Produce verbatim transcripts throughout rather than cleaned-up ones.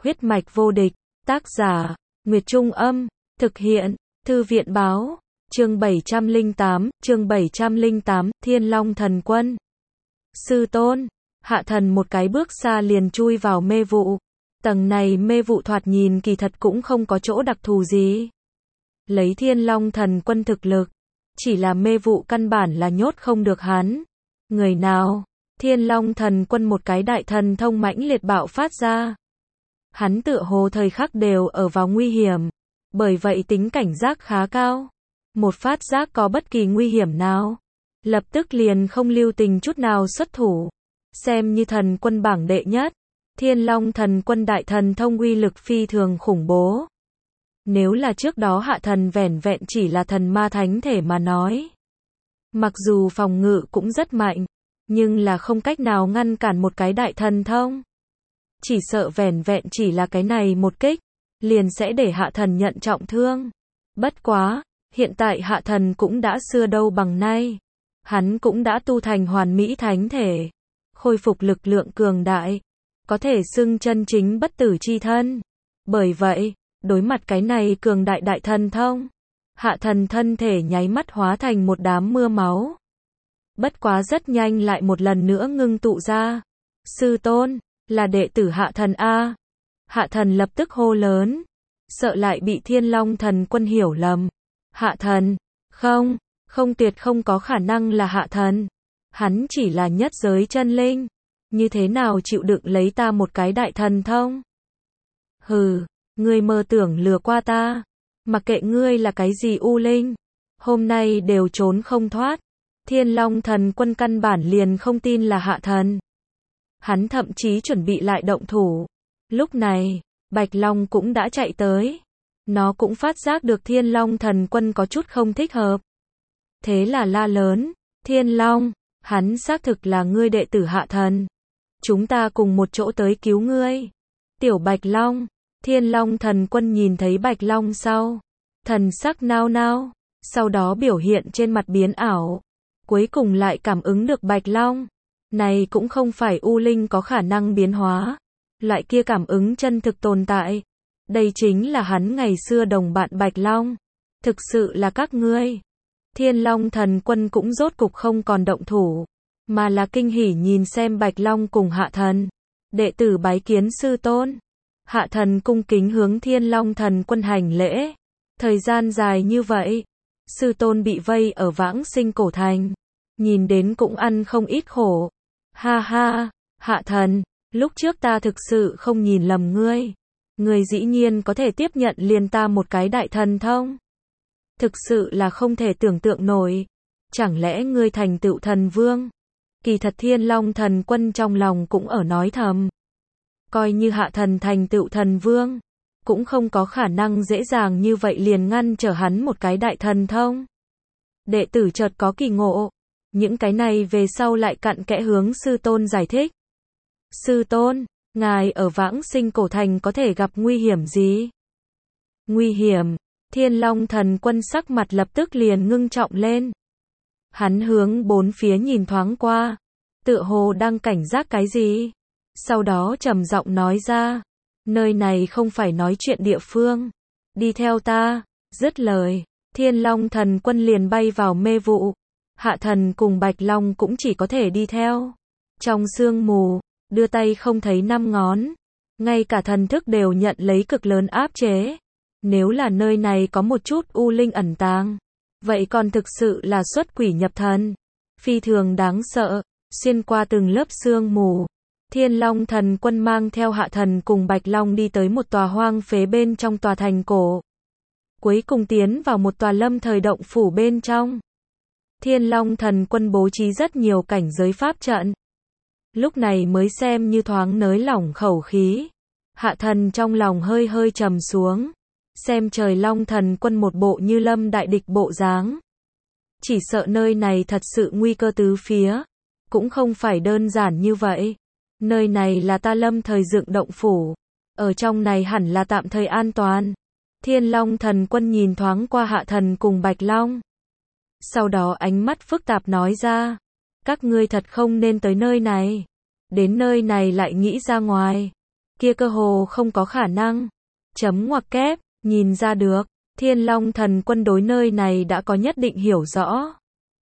Huyết mạch vô địch, tác giả, Nguyệt Trung Âm, thực hiện, Thư viện Báo, chương bảy trăm lẻ tám, chương bảy trăm lẻ tám, Thiên Long Thần Quân. Sư tôn, Hạ Thần một cái bước xa liền chui vào mê vụ. Tầng này mê vụ thoạt nhìn kỳ thật cũng không có chỗ đặc thù gì. Lấy Thiên Long Thần Quân thực lực, chỉ là mê vụ căn bản là nhốt không được hắn. Người nào? Thiên Long Thần Quân một cái đại thần thông mãnh liệt bạo phát ra. Hắn tựa hồ thời khắc đều ở vào nguy hiểm, bởi vậy tính cảnh giác khá cao. Một phát giác có bất kỳ nguy hiểm nào, lập tức liền không lưu tình chút nào xuất thủ. Xem như thần quân bảng đệ nhất, Thiên Long Thần Quân đại thần thông uy lực phi thường khủng bố. Nếu là trước đó Hạ Thần vẻn vẹn chỉ là thần ma thánh thể mà nói, mặc dù phòng ngự cũng rất mạnh, nhưng là không cách nào ngăn cản một cái đại thần thông. Chỉ sợ vẻn vẹn chỉ là cái này một kích, liền sẽ để Hạ Thần nhận trọng thương. Bất quá, hiện tại Hạ Thần cũng đã xưa đâu bằng nay. Hắn cũng đã tu thành hoàn mỹ thánh thể, khôi phục lực lượng cường đại, có thể xưng chân chính bất tử chi thân. Bởi vậy, đối mặt cái này cường đại đại thần thông, Hạ Thần thân thể nháy mắt hóa thành một đám mưa máu. Bất quá rất nhanh lại một lần nữa ngưng tụ ra. Sư tôn, là đệ tử Hạ Thần A. Hạ Thần lập tức hô lớn, sợ lại bị Thiên Long Thần Quân hiểu lầm. Hạ Thần, không, không tuyệt không có khả năng là Hạ Thần. Hắn chỉ là nhất giới chân linh, như thế nào chịu đựng lấy ta một cái đại thần thông? Hừ, ngươi mơ tưởng lừa qua ta, mặc kệ ngươi là cái gì u linh, hôm nay đều trốn không thoát. Thiên Long Thần Quân căn bản liền không tin là Hạ Thần. Hắn thậm chí chuẩn bị lại động thủ. Lúc này, Bạch Long cũng đã chạy tới. Nó cũng phát giác được Thiên Long Thần Quân có chút không thích hợp. Thế là la lớn, Thiên Long, hắn xác thực là ngươi đệ tử Hạ Thần. Chúng ta cùng một chỗ tới cứu ngươi. Tiểu Bạch Long, Thiên Long Thần Quân nhìn thấy Bạch Long sau, thần sắc nao nao, sau đó biểu hiện trên mặt biến ảo. Cuối cùng lại cảm ứng được Bạch Long. Này cũng không phải u linh có khả năng biến hóa. Loại kia cảm ứng chân thực tồn tại. Đây chính là hắn ngày xưa đồng bạn Bạch Long. Thực sự là các ngươi. Thiên Long Thần Quân cũng rốt cục không còn động thủ, mà là kinh hỉ nhìn xem Bạch Long cùng Hạ Thần. Đệ tử bái kiến sư tôn. Hạ Thần cung kính hướng Thiên Long Thần Quân hành lễ. Thời gian dài như vậy, sư tôn bị vây ở Vãng Sinh Cổ Thành, nhìn đến cũng ăn không ít khổ. Ha ha, Hạ Thần, lúc trước ta thực sự không nhìn lầm ngươi. Ngươi dĩ nhiên có thể tiếp nhận liền ta một cái đại thần thông. Thực sự là không thể tưởng tượng nổi. Chẳng lẽ ngươi thành tựu thần vương? Kỳ thật Thiên Long Thần Quân trong lòng cũng ở nói thầm. Coi như Hạ Thần thành tựu thần vương, cũng không có khả năng dễ dàng như vậy liền ngăn trở hắn một cái đại thần thông. Đệ tử chợt có kỳ ngộ. Những cái này về sau lại cặn kẽ hướng sư tôn giải thích. Sư tôn, ngài ở Vãng Sinh Cổ Thành có thể gặp nguy hiểm gì? Nguy hiểm? Thiên Long Thần Quân sắc mặt lập tức liền ngưng trọng lên. Hắn hướng bốn phía nhìn thoáng qua, tựa hồ đang cảnh giác cái gì. Sau đó trầm giọng nói ra, nơi này không phải nói chuyện địa phương. Đi theo ta. Dứt lời, Thiên Long Thần Quân liền bay vào mê vụ. Hạ Thần cùng Bạch Long cũng chỉ có thể đi theo. Trong sương mù, đưa tay không thấy năm ngón. Ngay cả thần thức đều nhận lấy cực lớn áp chế. Nếu là nơi này có một chút u linh ẩn tàng, vậy còn thực sự là xuất quỷ nhập thần. Phi thường đáng sợ. Xuyên qua từng lớp sương mù, Thiên Long Thần Quân mang theo Hạ Thần cùng Bạch Long đi tới một tòa hoang phế bên trong tòa thành cổ. Cuối cùng tiến vào một tòa lâm thời động phủ bên trong. Thiên Long Thần Quân bố trí rất nhiều cảnh giới pháp trận. Lúc này mới xem như thoáng nới lỏng khẩu khí. Hạ Thần trong lòng hơi hơi trầm xuống. Xem trời Long Thần Quân một bộ như lâm đại địch bộ dáng. Chỉ sợ nơi này thật sự nguy cơ tứ phía. Cũng không phải đơn giản như vậy. Nơi này là ta lâm thời dựng động phủ. Ở trong này hẳn là tạm thời an toàn. Thiên Long Thần Quân nhìn thoáng qua Hạ Thần cùng Bạch Long. Sau đó ánh mắt phức tạp nói ra. Các ngươi thật không nên tới nơi này. Đến nơi này lại nghĩ ra ngoài. kia cơ hồ không có khả năng. Chấm ngoặc kép, nhìn ra được, Thiên Long Thần Quân đối nơi này đã có nhất định hiểu rõ.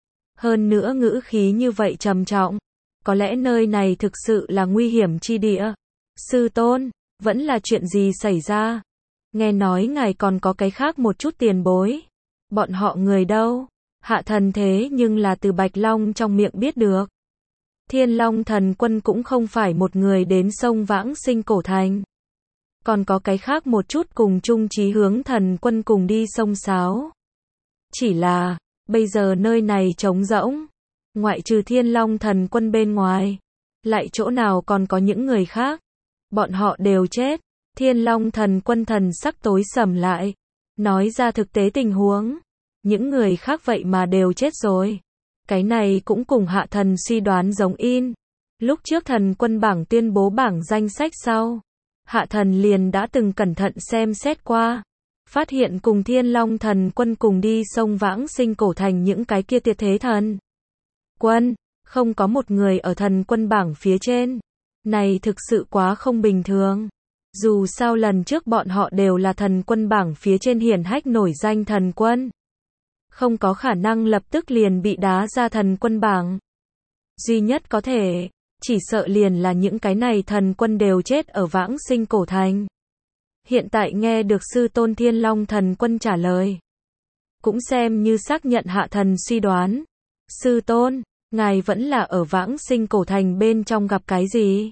Hơn nữa ngữ khí như vậy trầm trọng, có lẽ nơi này thực sự là nguy hiểm chi địa. Sư tôn, vẫn là chuyện gì xảy ra? Nghe nói ngài còn có cái khác một chút tiền bối. Bọn họ người đâu? Hạ thần thế nhưng là từ Bạch Long trong miệng biết được. Thiên Long Thần Quân cũng không phải một người đến sông Vãng Sinh Cổ Thành. Còn có cái khác một chút cùng chung chí hướng thần quân cùng đi sông Sáo. Chỉ là, bây giờ nơi này trống rỗng. Ngoại trừ Thiên Long Thần Quân bên ngoài. Lại chỗ nào còn có những người khác. Bọn họ đều chết. Thiên Long Thần Quân thần sắc tối sầm lại. Nói ra thực tế tình huống. Những người khác vậy mà đều chết rồi. Cái này cũng cùng hạ thần suy đoán giống in. Lúc trước thần quân bảng tuyên bố bảng danh sách sau. Hạ thần liền đã từng cẩn thận xem xét qua. Phát hiện cùng Thiên Long Thần Quân cùng đi sông Vãng Sinh Cổ Thành những cái kia tuyệt thế thần quân. Không có một người ở thần quân bảng phía trên. Này thực sự quá không bình thường. Dù sao lần trước bọn họ đều là thần quân bảng phía trên hiển hách nổi danh thần quân. Không có khả năng lập tức liền bị đá ra thần quân bảng. Duy nhất có thể, chỉ sợ liền là những cái này thần quân đều chết ở Vãng Sinh Cổ Thành. Hiện tại nghe được sư tôn Thiên Long Thần Quân trả lời. Cũng xem như xác nhận hạ thần suy đoán. Sư tôn, ngài vẫn là ở Vãng Sinh Cổ Thành bên trong gặp cái gì?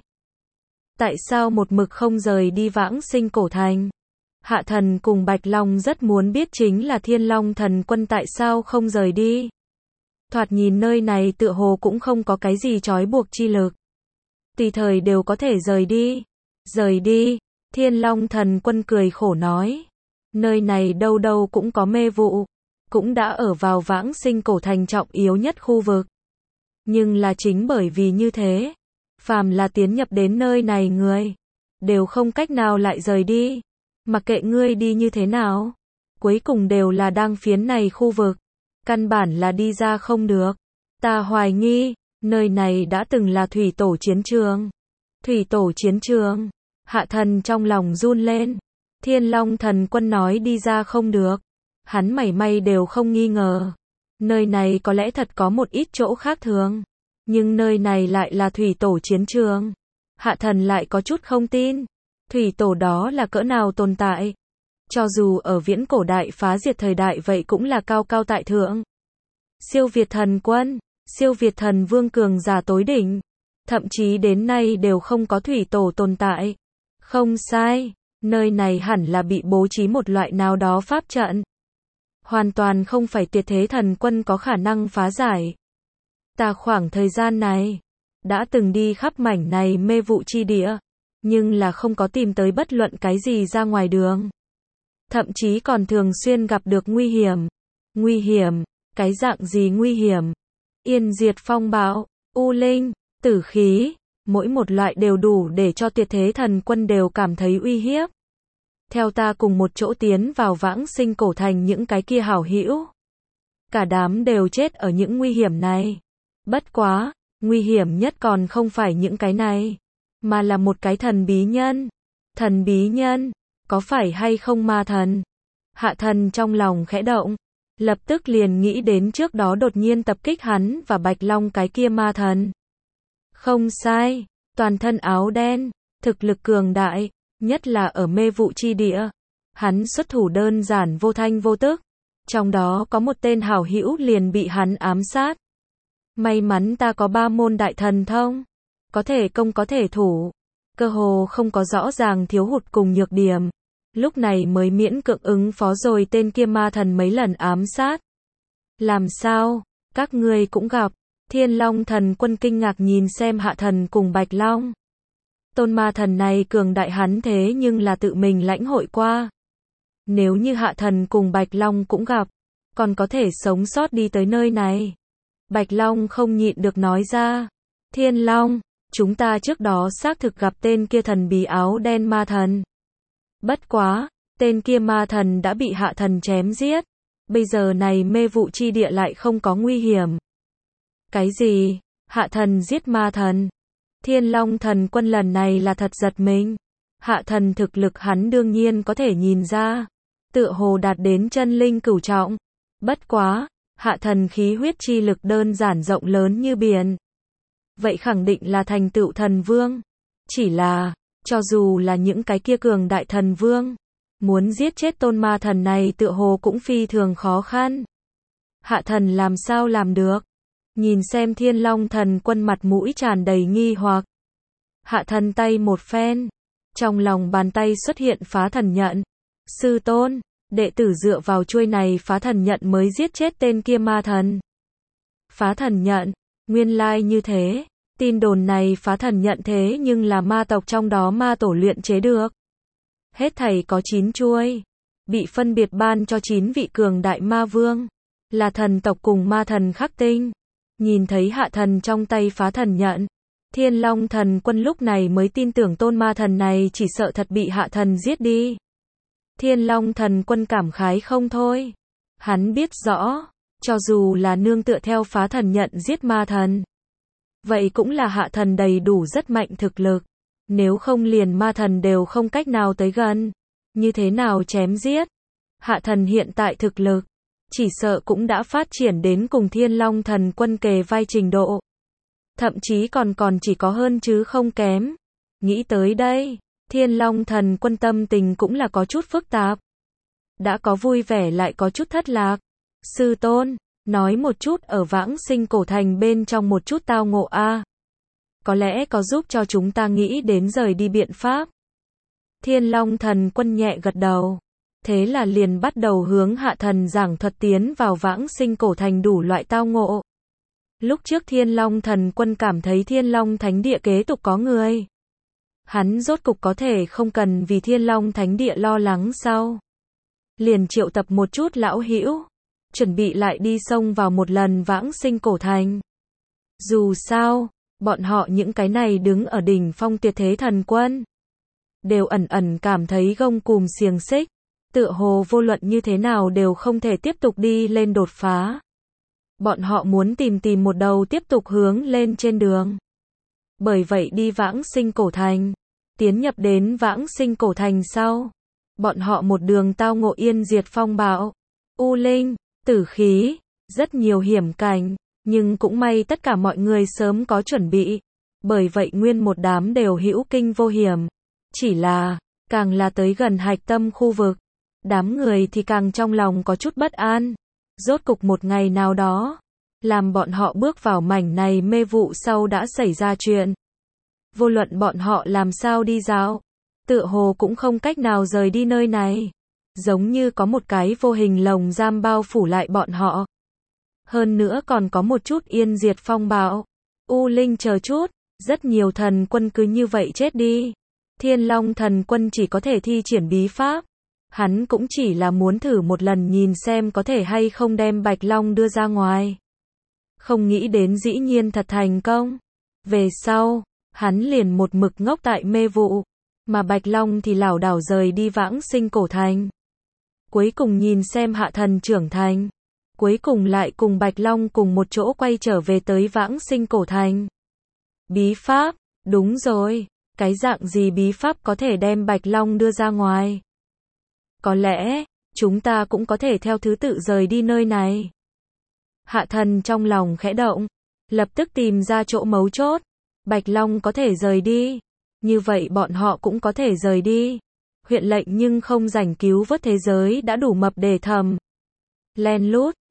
Tại sao một mực không rời đi Vãng Sinh Cổ Thành? Hạ thần cùng Bạch Long rất muốn biết chính là Thiên Long Thần Quân tại sao không rời đi. Thoạt nhìn nơi này tựa hồ cũng không có cái gì trói buộc chi lực. Tùy thời đều có thể rời đi. Rời đi, Thiên Long Thần Quân cười khổ nói. Nơi này đâu đâu cũng có mê vụ. Cũng đã ở vào Vãng Sinh Cổ Thành trọng yếu nhất khu vực. Nhưng là chính bởi vì như thế. Phàm là tiến nhập đến nơi này người. Đều không cách nào lại rời đi. Mặc kệ ngươi đi như thế nào. Cuối cùng đều là đang phiến này khu vực. Căn bản là đi ra không được. Ta hoài nghi, nơi này đã từng là thủy tổ chiến trường. Thủy tổ chiến trường. Hạ thần trong lòng run lên. Thiên Long Thần Quân nói đi ra không được. Hắn mảy may đều không nghi ngờ. Nơi này có lẽ thật có một ít chỗ khác thường. Nhưng nơi này lại là thủy tổ chiến trường. Hạ thần lại có chút không tin. Thủy tổ đó là cỡ nào tồn tại. Cho dù ở viễn cổ đại phá diệt thời đại vậy cũng là cao cao tại thượng. Siêu việt thần quân, siêu việt thần vương cường giả tối đỉnh. Thậm chí đến nay đều không có thủy tổ tồn tại. Không sai, nơi này hẳn là bị bố trí một loại nào đó pháp trận. Hoàn toàn không phải tuyệt thế thần quân có khả năng phá giải. Ta khoảng thời gian này, đã từng đi khắp mảnh này mê vụ chi địa. Nhưng là không có tìm tới bất luận cái gì ra ngoài đường. Thậm chí còn thường xuyên gặp được nguy hiểm. Nguy hiểm, cái dạng gì nguy hiểm? Yên diệt phong bạo, u linh, tử khí, mỗi một loại đều đủ để cho tuyệt thế thần quân đều cảm thấy uy hiếp. Theo ta cùng một chỗ tiến vào Vãng Sinh Cổ Thành những cái kia hảo hữu. Cả đám đều chết ở những nguy hiểm này. Bất quá, nguy hiểm nhất còn không phải những cái này. Mà là một cái thần bí nhân. Thần bí nhân, có phải hay không ma thần? Hạ thần trong lòng khẽ động. Lập tức liền nghĩ đến trước đó đột nhiên tập kích hắn và Bạch Long cái kia ma thần. Không sai, toàn thân áo đen, thực lực cường đại, nhất là ở mê vụ chi địa. Hắn xuất thủ đơn giản vô thanh vô tức. Trong đó có một tên hảo hữu liền bị hắn ám sát. May mắn ta có ba môn đại thần thông. Có thể công có thể thủ. Cơ hồ không có rõ ràng thiếu hụt cùng nhược điểm. Lúc này mới miễn cưỡng ứng phó rồi tên kia ma thần mấy lần ám sát. Làm sao? Các ngươi cũng gặp. Thiên Long Thần Quân kinh ngạc nhìn xem hạ thần cùng Bạch Long. Tôn ma thần này cường đại hắn thế nhưng là tự mình lãnh hội qua. Nếu như hạ thần cùng Bạch Long cũng gặp, còn có thể sống sót đi tới nơi này. Bạch Long không nhịn được nói ra. Thiên Long, chúng ta trước đó xác thực gặp tên kia thần bí áo đen ma thần. Bất quá, tên kia ma thần đã bị hạ thần chém giết. Bây giờ này mê vụ chi địa lại không có nguy hiểm. Cái gì? Hạ thần giết ma thần? Thiên Long Thần Quân lần này là thật giật mình. Hạ thần thực lực hắn đương nhiên có thể nhìn ra, tựa hồ đạt đến chân linh cửu trọng. Bất quá, hạ thần khí huyết chi lực đơn giản rộng lớn như biển. Vậy khẳng định là thành tựu thần vương. Chỉ là, cho dù là những cái kia cường đại thần vương, muốn giết chết tôn ma thần này tựa hồ cũng phi thường khó khăn. Hạ thần làm sao làm được? Nhìn xem Thiên Long thần quân mặt mũi tràn đầy nghi hoặc. Hạ thần tay một phen, trong lòng bàn tay xuất hiện phá thần nhận. Sư tôn, đệ tử dựa vào chuôi này phá thần nhận mới giết chết tên kia ma thần. Phá thần nhận, nguyên lai như thế. Tin đồn này phá thần nhận thế nhưng là ma tộc trong đó ma tổ luyện chế được. Hết thảy có chín chuôi, bị phân biệt ban cho chín vị cường đại ma vương, là thần tộc cùng ma thần khắc tinh. Nhìn thấy hạ thần trong tay phá thần nhận, Thiên Long thần quân lúc này mới tin tưởng tôn ma thần này chỉ sợ thật bị hạ thần giết đi. Thiên Long thần quân cảm khái không thôi. Hắn biết rõ, cho dù là nương tựa theo phá thần nhận giết ma thần, vậy cũng là hạ thần đầy đủ rất mạnh thực lực. Nếu không liền ma thần đều không cách nào tới gần. Như thế nào chém giết? Hạ thần hiện tại thực lực, chỉ sợ cũng đã phát triển đến cùng Thiên Long thần quân kề vai trình độ. Thậm chí còn còn chỉ có hơn chứ không kém. Nghĩ tới đây, Thiên Long thần quân tâm tình cũng là có chút phức tạp. Đã có vui vẻ lại có chút thất lạc. Sư tôn, nói một chút ở Vãng Sinh Cổ Thành bên trong một chút tao ngộ a. Có lẽ có giúp cho chúng ta nghĩ đến rời đi biện pháp. Thiên Long thần quân nhẹ gật đầu. Thế là liền bắt đầu hướng hạ thần giảng thuật tiến vào Vãng Sinh Cổ Thành đủ loại tao ngộ. Lúc trước Thiên Long thần quân cảm thấy Thiên Long Thánh Địa kế tục có người. Hắn rốt cục có thể không cần vì Thiên Long Thánh Địa lo lắng sau. Liền triệu tập một chút lão hữu, chuẩn bị lại đi xông vào một lần Vãng Sinh Cổ Thành. Dù sao, bọn họ những cái này đứng ở đỉnh phong tuyệt thế thần quân, đều ẩn ẩn cảm thấy gông cùm xiềng xích, tựa hồ vô luận như thế nào đều không thể tiếp tục đi lên đột phá. Bọn họ muốn tìm tìm một đầu tiếp tục hướng lên trên đường. Bởi vậy đi Vãng Sinh Cổ Thành, tiến nhập đến Vãng Sinh Cổ Thành sau, bọn họ một đường tao ngộ yên diệt phong bạo, u linh, tử khí, rất nhiều hiểm cảnh, nhưng cũng may tất cả mọi người sớm có chuẩn bị, bởi vậy nguyên một đám đều hữu kinh vô hiểm. Chỉ là, càng là tới gần hạch tâm khu vực, đám người thì càng trong lòng có chút bất an. Rốt cục một ngày nào đó, làm bọn họ bước vào mảnh này mê vụ sau đã xảy ra chuyện. Vô luận bọn họ làm sao đi dạo, tựa hồ cũng không cách nào rời đi nơi này. Giống như có một cái vô hình lồng giam bao phủ lại bọn họ. Hơn nữa còn có một chút yên diệt phong bạo, u linh chờ chút, rất nhiều thần quân cứ như vậy chết đi. Thiên Long thần quân chỉ có thể thi triển bí pháp. Hắn cũng chỉ là muốn thử một lần nhìn xem có thể hay không đem Bạch Long đưa ra ngoài. Không nghĩ đến dĩ nhiên thật thành công. Về sau, hắn liền một mực ngốc tại mê vụ, mà Bạch Long thì lảo đảo rời đi Vãng Sinh Cổ Thành. Cuối cùng nhìn xem hạ thần trưởng thành. Cuối cùng lại cùng Bạch Long cùng một chỗ quay trở về tới Vãng Sinh Cổ Thành. Bí pháp, đúng rồi, cái dạng gì bí pháp có thể đem Bạch Long đưa ra ngoài? Có lẽ, chúng ta cũng có thể theo thứ tự rời đi nơi này. Hạ thần trong lòng khẽ động, lập tức tìm ra chỗ mấu chốt. Bạch Long có thể rời đi, như vậy bọn họ cũng có thể rời đi. Huyện lệnh nhưng không rảnh cứu vớt thế giới đã đủ mập để thầm. Len lút,